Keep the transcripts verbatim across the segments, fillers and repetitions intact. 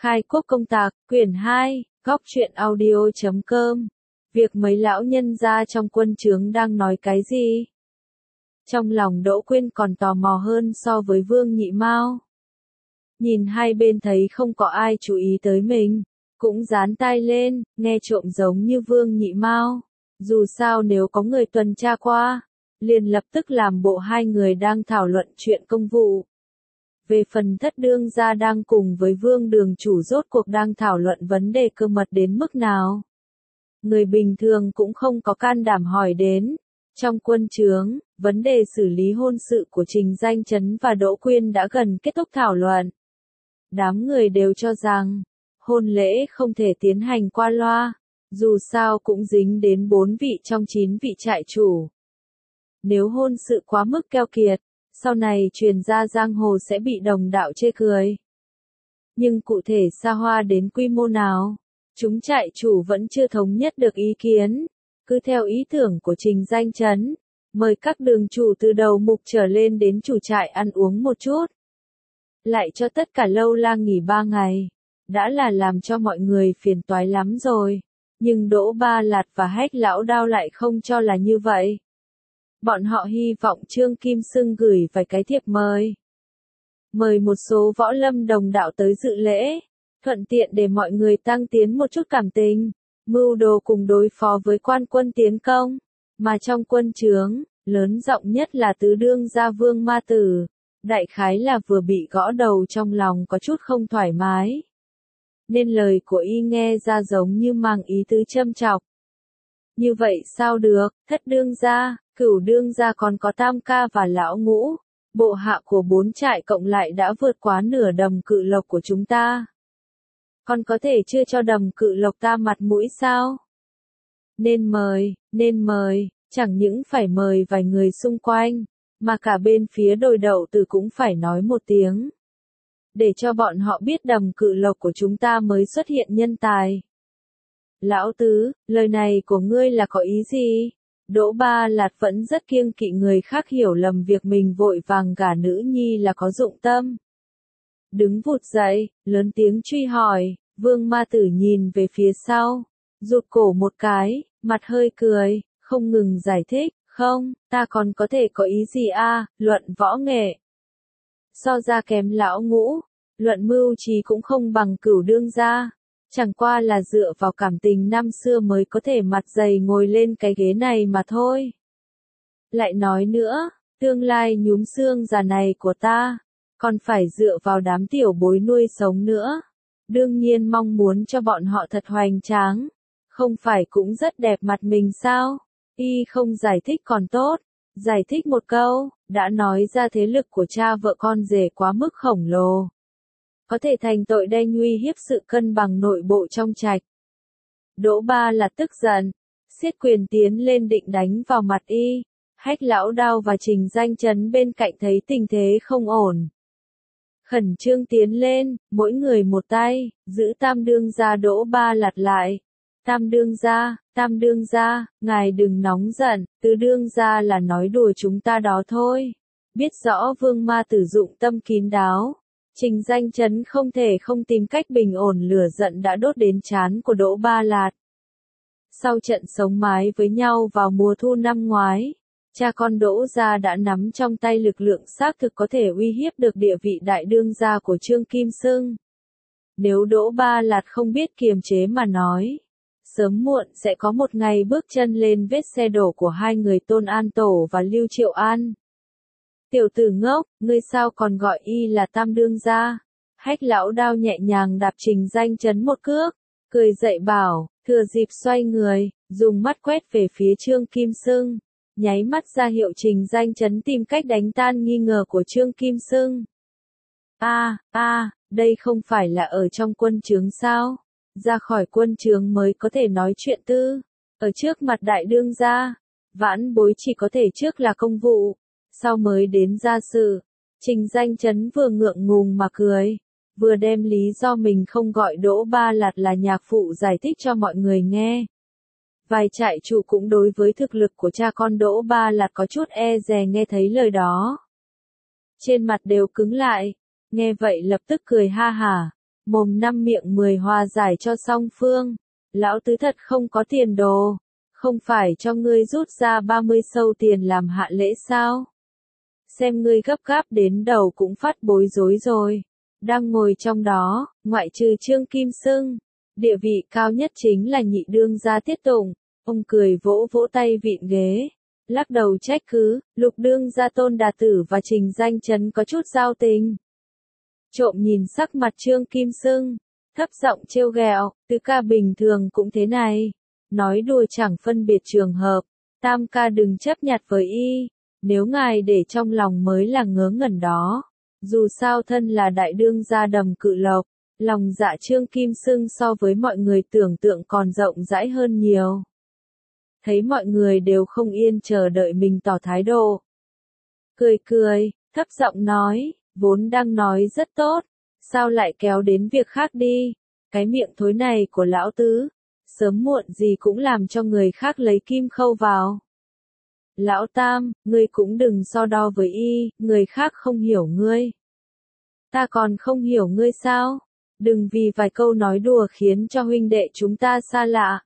Khai quốc công tạc, quyển hai, góc truyện audio chấm com. Việc mấy lão nhân gia trong quân trướng đang nói cái gì? Trong lòng Đỗ Quyên còn tò mò hơn so với Vương Nhị Mao. Nhìn hai bên thấy không có ai chú ý tới mình, cũng dán tai lên, nghe trộm giống như Vương Nhị Mao. Dù sao nếu có người tuần tra qua, liền lập tức làm bộ hai người đang thảo luận chuyện công vụ. Về phần Thất đương gia đang cùng với Vương đường chủ rốt cuộc đang thảo luận vấn đề cơ mật đến mức nào. Người bình thường cũng không có can đảm hỏi đến. Trong quân trướng, vấn đề xử lý hôn sự của Trình Danh Chấn và Đỗ Quyên đã gần kết thúc thảo luận. Đám người đều cho rằng, hôn lễ không thể tiến hành qua loa, dù sao cũng dính đến bốn vị trong chín vị trại chủ. Nếu hôn sự quá mức keo kiệt, sau này truyền ra giang hồ sẽ bị đồng đạo chê cười. Nhưng cụ thể xa hoa đến quy mô nào, chúng trại chủ vẫn chưa thống nhất được ý kiến. Cứ theo ý tưởng của Trình Danh Chấn, mời các đường chủ từ đầu mục trở lên đến chủ trại ăn uống một chút. Lại cho tất cả lâu la nghỉ ba ngày. Đã là làm cho mọi người phiền toái lắm rồi. Nhưng Đỗ Ba Lạt và Hách Lão Đao lại không cho là như vậy. Bọn họ hy vọng Trương Kim Xưng gửi vài cái thiệp mời. Mời một số võ lâm đồng đạo tới dự lễ, thuận tiện để mọi người tăng tiến một chút cảm tình, mưu đồ cùng đối phó với quan quân tiến công. Mà trong quân trướng, lớn giọng nhất là tứ đương gia Vương Ma Tử, đại khái là vừa bị gõ đầu trong lòng có chút không thoải mái. Nên lời của y nghe ra giống như mang ý tứ châm chọc. Như vậy sao được, Thất đương gia, Cửu đương gia còn có Tam ca và Lão Ngũ, bộ hạ của bốn trại cộng lại đã vượt quá nửa đầm cự lộc của chúng ta. Còn có thể chưa cho đầm cự lộc ta mặt mũi sao? Nên mời, nên mời, chẳng những phải mời vài người xung quanh, mà cả bên phía Đồi Đậu Tử cũng phải nói một tiếng. Để cho bọn họ biết đầm cự lộc của chúng ta mới xuất hiện nhân tài. Lão Tứ, lời này của ngươi là có ý gì? Đỗ Ba Lạt vẫn rất kiêng kỵ người khác hiểu lầm việc mình vội vàng gả nữ nhi là có dụng tâm. Đứng vụt dậy, lớn tiếng truy hỏi, Vương Ma Tử nhìn về phía sau, rụt cổ một cái, mặt hơi cười, không ngừng giải thích, không, ta còn có thể có ý gì a? À, luận võ nghệ. So ra kém Lão Ngũ, luận mưu trí cũng không bằng Cửu đương gia. Chẳng qua là dựa vào cảm tình năm xưa mới có thể mặt dày ngồi lên cái ghế này mà thôi. Lại nói nữa, tương lai nhúm xương già này của ta, còn phải dựa vào đám tiểu bối nuôi sống nữa. Đương nhiên mong muốn cho bọn họ thật hoành tráng, không phải cũng rất đẹp mặt mình sao? Y không giải thích còn tốt, giải thích một câu, đã nói ra thế lực của cha vợ con rể quá mức khổng lồ. Có thể thành tội đe nguy hiếp sự cân bằng nội bộ trong trạch. Đỗ Ba Lạt tức giận, siết quyền tiến lên định đánh vào mặt y. Hách Lão Đao và Trình Danh Chấn bên cạnh thấy tình thế không ổn. Khẩn trương tiến lên, mỗi người một tay, giữ Tam đương gia Đỗ Ba Lạt lại. Tam đương gia, Tam đương gia, ngài đừng nóng giận, Tứ đương gia là nói đùa chúng ta đó thôi. Biết rõ Vương Ma Tử dụng tâm kín đáo. Trình Danh Chấn không thể không tìm cách bình ổn lửa giận đã đốt đến trán của Đỗ Ba Lạt. Sau trận sống mái với nhau vào mùa thu năm ngoái, cha con Đỗ gia đã nắm trong tay lực lượng xác thực có thể uy hiếp được địa vị đại đương gia của Trương Kim Xưng. Nếu Đỗ Ba Lạt không biết kiềm chế mà nói, sớm muộn sẽ có một ngày bước chân lên vết xe đổ của hai người Tôn An Tổ và Lưu Triệu An. Tiểu tử ngốc, ngươi sao còn gọi y là Tam đương gia? Hách Lão Đao nhẹ nhàng đạp Trình Danh Chấn một cước, cười dậy bảo, thừa dịp xoay người, dùng mắt quét về phía Trương Kim Xưng, nháy mắt ra hiệu Trình Danh Chấn tìm cách đánh tan nghi ngờ của Trương Kim Xưng. A, a, đây không phải là ở trong quân trướng sao? Ra khỏi quân trướng mới có thể nói chuyện tư. Ở trước mặt đại đương gia, vãn bối chỉ có thể trước là công vụ. Sau mới đến gia sự. Trình Danh Chấn vừa ngượng ngùng mà cười, vừa đem lý do mình không gọi Đỗ Ba Lạt là nhạc phụ giải thích cho mọi người nghe. Vài trại chủ cũng đối với thực lực của cha con Đỗ Ba Lạt có chút e dè nghe thấy lời đó. Trên mặt đều cứng lại, nghe vậy lập tức cười ha hả. mồm năm miệng mười hòa giải cho song phương. Lão tứ thật không có tiền đồ, không phải cho ngươi rút ra ba mươi sâu tiền làm hạ lễ sao? Xem ngươi gấp gáp đến đầu cũng phát bối rối rồi. Đang ngồi trong đó, ngoại trừ Trương Kim Xưng, địa vị cao nhất chính là nhị đương gia Tiết Tùng. Ông cười vỗ vỗ tay vịn ghế, lắc đầu trách cứ, Lục đương gia Tôn Đà Tử và Trình Danh Chấn có chút giao tình. Trộm nhìn sắc mặt Trương Kim Xưng, thấp giọng trêu ghẹo, tứ ca bình thường cũng thế này, nói đùa chẳng phân biệt trường hợp, tam ca đừng chấp nhặt với y, nếu ngài để trong lòng mới là ngớ ngẩn đó. Dù sao thân là đại đương gia Đầm Cự Lộc, lòng dạ Trương Kim Xưng so với mọi người tưởng tượng còn rộng rãi hơn nhiều. Thấy mọi người đều không yên chờ đợi mình tỏ thái độ. Cười cười, thấp giọng nói, vốn đang nói rất tốt, sao lại kéo đến việc khác đi, cái miệng thối này của lão tứ, sớm muộn gì cũng làm cho người khác lấy kim khâu vào. Lão Tam, ngươi cũng đừng so đo với y, người khác không hiểu ngươi. Ta còn không hiểu ngươi sao? Đừng vì vài câu nói đùa khiến cho huynh đệ chúng ta xa lạ.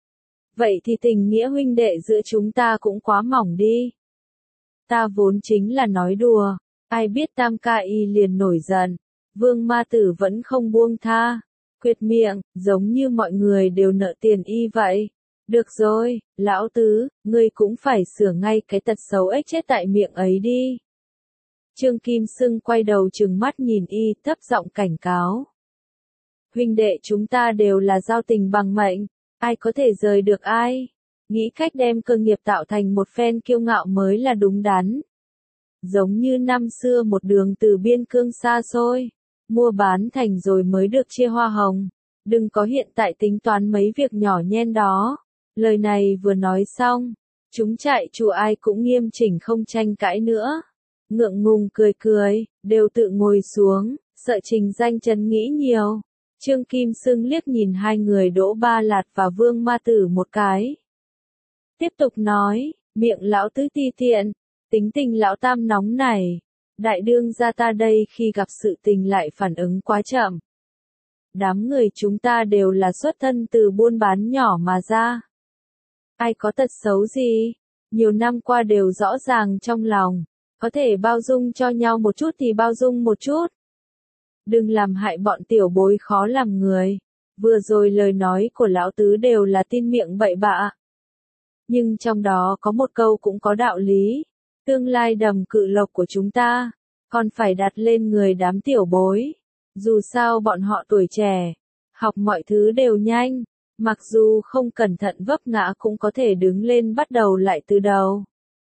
Vậy thì tình nghĩa huynh đệ giữa chúng ta cũng quá mỏng đi. Ta vốn chính là nói đùa, ai biết Tam ca y liền nổi giận. Vương Ma Tử vẫn không buông tha, quyệt miệng, giống như mọi người đều nợ tiền y vậy. Được rồi, lão tứ, ngươi cũng phải sửa ngay cái tật xấu ếch chết tại miệng ấy đi. Trương Kim Xưng quay đầu trừng mắt nhìn y, thấp giọng cảnh cáo. Huynh đệ chúng ta đều là giao tình bằng mệnh, ai có thể rời được ai. Nghĩ cách đem cơ nghiệp tạo thành một phen kiêu ngạo mới là đúng đắn. Giống như năm xưa một đường từ biên cương xa xôi, mua bán thành rồi mới được chia hoa hồng. Đừng có hiện tại tính toán mấy việc nhỏ nhen đó. Lời này vừa nói xong, chúng trại chủ ai cũng nghiêm chỉnh không tranh cãi nữa. Ngượng ngùng cười cười, đều tự ngồi xuống, sợ Trình Danh Chấn nghĩ nhiều. Trương Kim Xưng liếc nhìn hai người Đỗ Ba Lạt và Vương Ma Tử một cái. Tiếp tục nói, miệng lão tứ ti tiện, tính tình lão Tam nóng này. Đại đương gia ta đây khi gặp sự tình lại phản ứng quá chậm. Đám người chúng ta đều là xuất thân từ buôn bán nhỏ mà ra. Ai có tật xấu gì, nhiều năm qua đều rõ ràng trong lòng, có thể bao dung cho nhau một chút thì bao dung một chút. Đừng làm hại bọn tiểu bối khó làm người. Vừa rồi lời nói của lão tứ đều là tin miệng bậy bạ. Nhưng trong đó có một câu cũng có đạo lý. Tương lai Đầm Cự Lộc của chúng ta, còn phải đặt lên người đám tiểu bối. Dù sao bọn họ tuổi trẻ, học mọi thứ đều nhanh. Mặc dù không cẩn thận vấp ngã cũng có thể đứng lên bắt đầu lại từ đầu.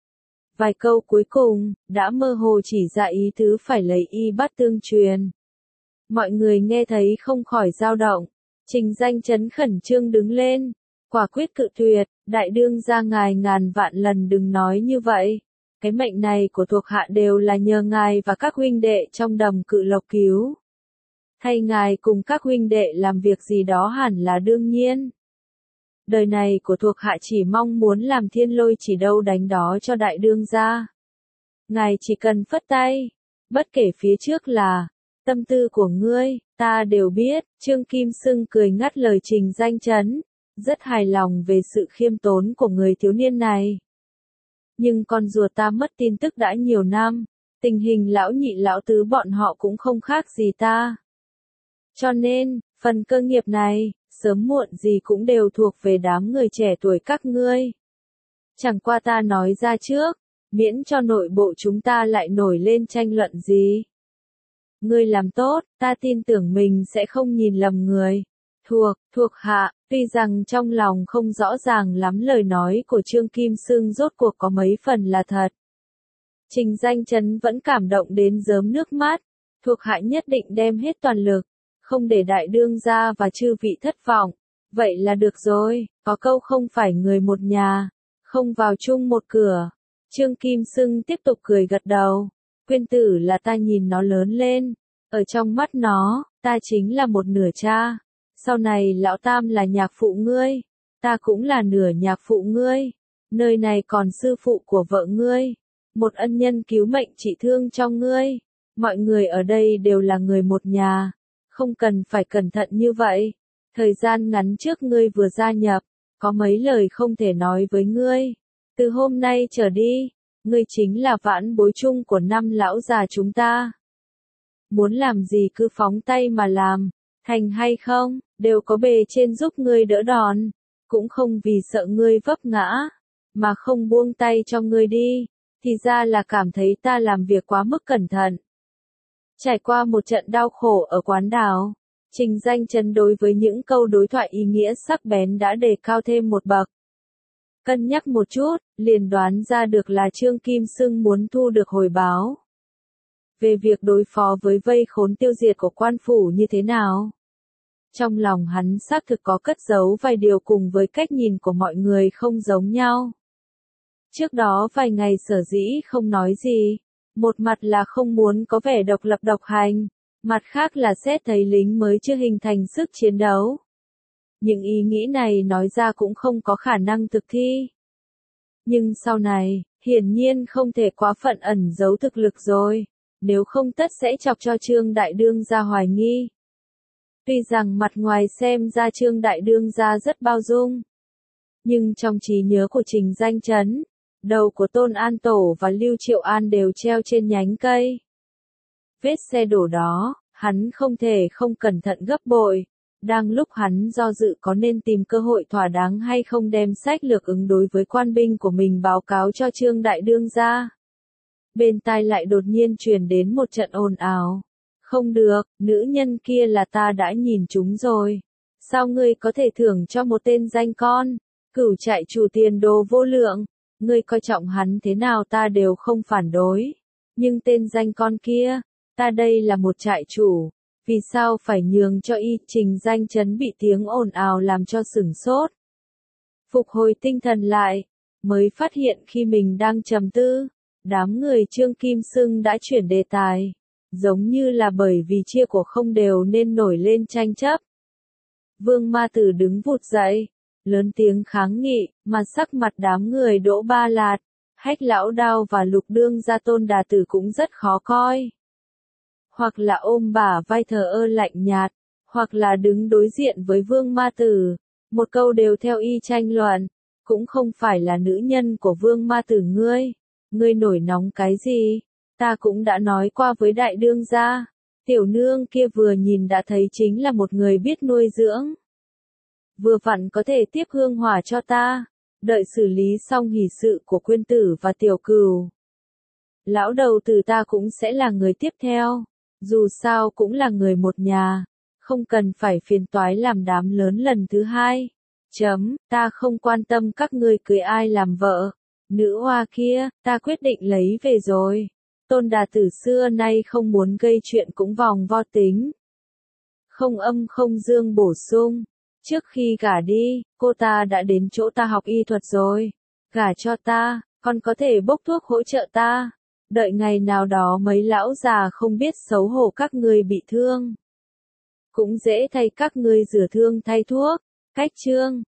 Vài câu cuối cùng, đã mơ hồ chỉ ra ý tứ phải lấy y bát tương truyền. Mọi người nghe thấy không khỏi dao động. Trình Danh Chấn khẩn trương đứng lên, quả quyết cự tuyệt, đại đương gia ngài ngàn vạn lần đừng nói như vậy. Cái mệnh này của thuộc hạ đều là nhờ ngài và các huynh đệ trong Đầm Cự Lộc cứu. Thay ngài cùng các huynh đệ làm việc gì đó hẳn là đương nhiên. Đời này của thuộc hạ chỉ mong muốn làm thiên lôi chỉ đâu đánh đó cho đại đương gia. Ngài chỉ cần phất tay, bất kể phía trước là tâm tư của ngươi, ta đều biết. Trương Kim Xưng cười ngắt lời Trình Danh Chấn, rất hài lòng về sự khiêm tốn của người thiếu niên này. Nhưng con rùa ta mất tin tức đã nhiều năm, tình hình lão nhị lão tứ bọn họ cũng không khác gì ta. Cho nên, phần cơ nghiệp này, sớm muộn gì cũng đều thuộc về đám người trẻ tuổi các ngươi. Chẳng qua ta nói ra trước, miễn cho nội bộ chúng ta lại nổi lên tranh luận gì. Ngươi làm tốt, ta tin tưởng mình sẽ không nhìn lầm người. Thuộc, thuộc hạ, tuy rằng trong lòng không rõ ràng lắm lời nói của Trương Kim Xưng rốt cuộc có mấy phần là thật. Trình Danh Chấn vẫn cảm động đến rớm nước mắt, thuộc hạ nhất định đem hết toàn lực, không để đại đương gia và chư vị thất vọng. Vậy là được rồi, có câu không phải người một nhà, không vào chung một cửa. Trương Kim Xưng tiếp tục cười gật đầu. Quyên tử là ta nhìn nó lớn lên, ở trong mắt nó, ta chính là một nửa cha. Sau này lão Tam là nhạc phụ ngươi, ta cũng là nửa nhạc phụ ngươi. Nơi này còn sư phụ của vợ ngươi, một ân nhân cứu mệnh trị thương cho ngươi. Mọi người ở đây đều là người một nhà, Không cần phải cẩn thận như vậy. Thời gian ngắn trước ngươi vừa gia nhập, có mấy lời không thể nói với ngươi. Từ hôm nay trở đi, ngươi chính là vãn bối chung của năm lão già chúng ta. Muốn làm gì cứ phóng tay mà làm, thành hay không, đều có bề trên giúp ngươi đỡ đòn, cũng không vì sợ ngươi vấp ngã, mà không buông tay cho ngươi đi, thì ra là cảm thấy ta làm việc quá mức cẩn thận. Trải qua một trận đau khổ ở quán đảo, Trình Danh Chấn đối với những câu đối thoại ý nghĩa sắc bén đã đề cao thêm một bậc. Cân nhắc một chút, liền đoán ra được là Trương Kim Xưng muốn thu được hồi báo. Về việc đối phó với vây khốn tiêu diệt của quan phủ như thế nào. Trong lòng hắn xác thực có cất giấu vài điều cùng với cách nhìn của mọi người không giống nhau. Trước đó vài ngày sở dĩ không nói gì, một mặt là không muốn có vẻ độc lập độc hành, mặt khác là xét thấy lính mới chưa hình thành sức chiến đấu. Những ý nghĩ này nói ra cũng không có khả năng thực thi. Nhưng sau này, hiển nhiên không thể quá phận ẩn giấu thực lực rồi, nếu không tất sẽ chọc cho Trương Đại Đương gia hoài nghi. Tuy rằng mặt ngoài xem ra Trương Đại Đương gia rất bao dung, nhưng trong trí nhớ của Trình Danh Chấn, đầu của Tôn An Tổ và Lưu Triệu An đều treo trên nhánh cây. Vết xe đổ đó, hắn không thể không cẩn thận gấp bội. Đang lúc hắn do dự có nên tìm cơ hội thỏa đáng hay không đem sách lược ứng đối với quan binh của mình báo cáo cho Trương Đại Đương gia. Bên tai lại đột nhiên truyền đến một trận ồn ào. Không được, nữ nhân kia là ta đã nhìn chúng rồi. Sao ngươi có thể thưởng cho một tên danh con? Cửu trại chủ tiền đồ vô lượng. Ngươi coi trọng hắn thế nào ta đều không phản đối. Nhưng tên danh con kia, ta đây là một trại chủ. Vì sao phải nhường cho y? Trình Danh Chấn bị tiếng ồn ào làm cho sửng sốt. Phục hồi tinh thần lại, mới phát hiện khi mình đang trầm tư, đám người Trương Kim Xưng đã chuyển đề tài, giống như là bởi vì chia của không đều nên nổi lên tranh chấp. Vương Ma Tử đứng vụt dậy, lớn tiếng kháng nghị, mà sắc mặt đám người Đỗ Ba Lạt, Hách Lão Đao và Lục Đương gia Tôn Đà Tử cũng rất khó coi. Hoặc là ôm bả vai thờ ơ lạnh nhạt, hoặc là đứng đối diện với Vương Ma Tử, một câu đều theo y tranh luận, cũng không phải là nữ nhân của Vương Ma Tử ngươi, ngươi nổi nóng cái gì, ta cũng đã nói qua với đại đương gia, tiểu nương kia vừa nhìn đã thấy chính là một người biết nuôi dưỡng. Vừa vặn có thể tiếp hương hỏa cho ta, đợi xử lý xong hỷ sự của Quyên Tử và Tiểu Cừu. Lão đầu tử ta cũng sẽ là người tiếp theo. Dù sao cũng là người một nhà, không cần phải phiền toái làm đám lớn lần thứ hai. Chấm, ta không quan tâm các ngươi cưới ai làm vợ. Nữ hoa kia, ta quyết định lấy về rồi. Tôn Đà Tử xưa nay không muốn gây chuyện cũng vòng vo tính. Không âm không dương bổ sung. Trước khi gả đi, cô ta đã đến chỗ ta học y thuật rồi. Gả cho ta, còn có thể bốc thuốc hỗ trợ ta. Đợi ngày nào đó mấy lão già không biết xấu hổ các ngươi bị thương. Cũng dễ thay các ngươi rửa thương thay thuốc. Cách chương